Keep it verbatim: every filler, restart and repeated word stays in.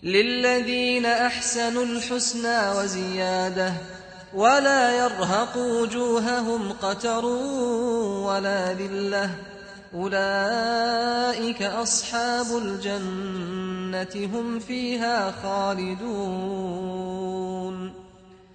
للذين أحسنوا الحسنى وزيادة ولا يرهق وجوههم قتر ولا ذلة أولئك أصحاب الجنة هم فيها خالدون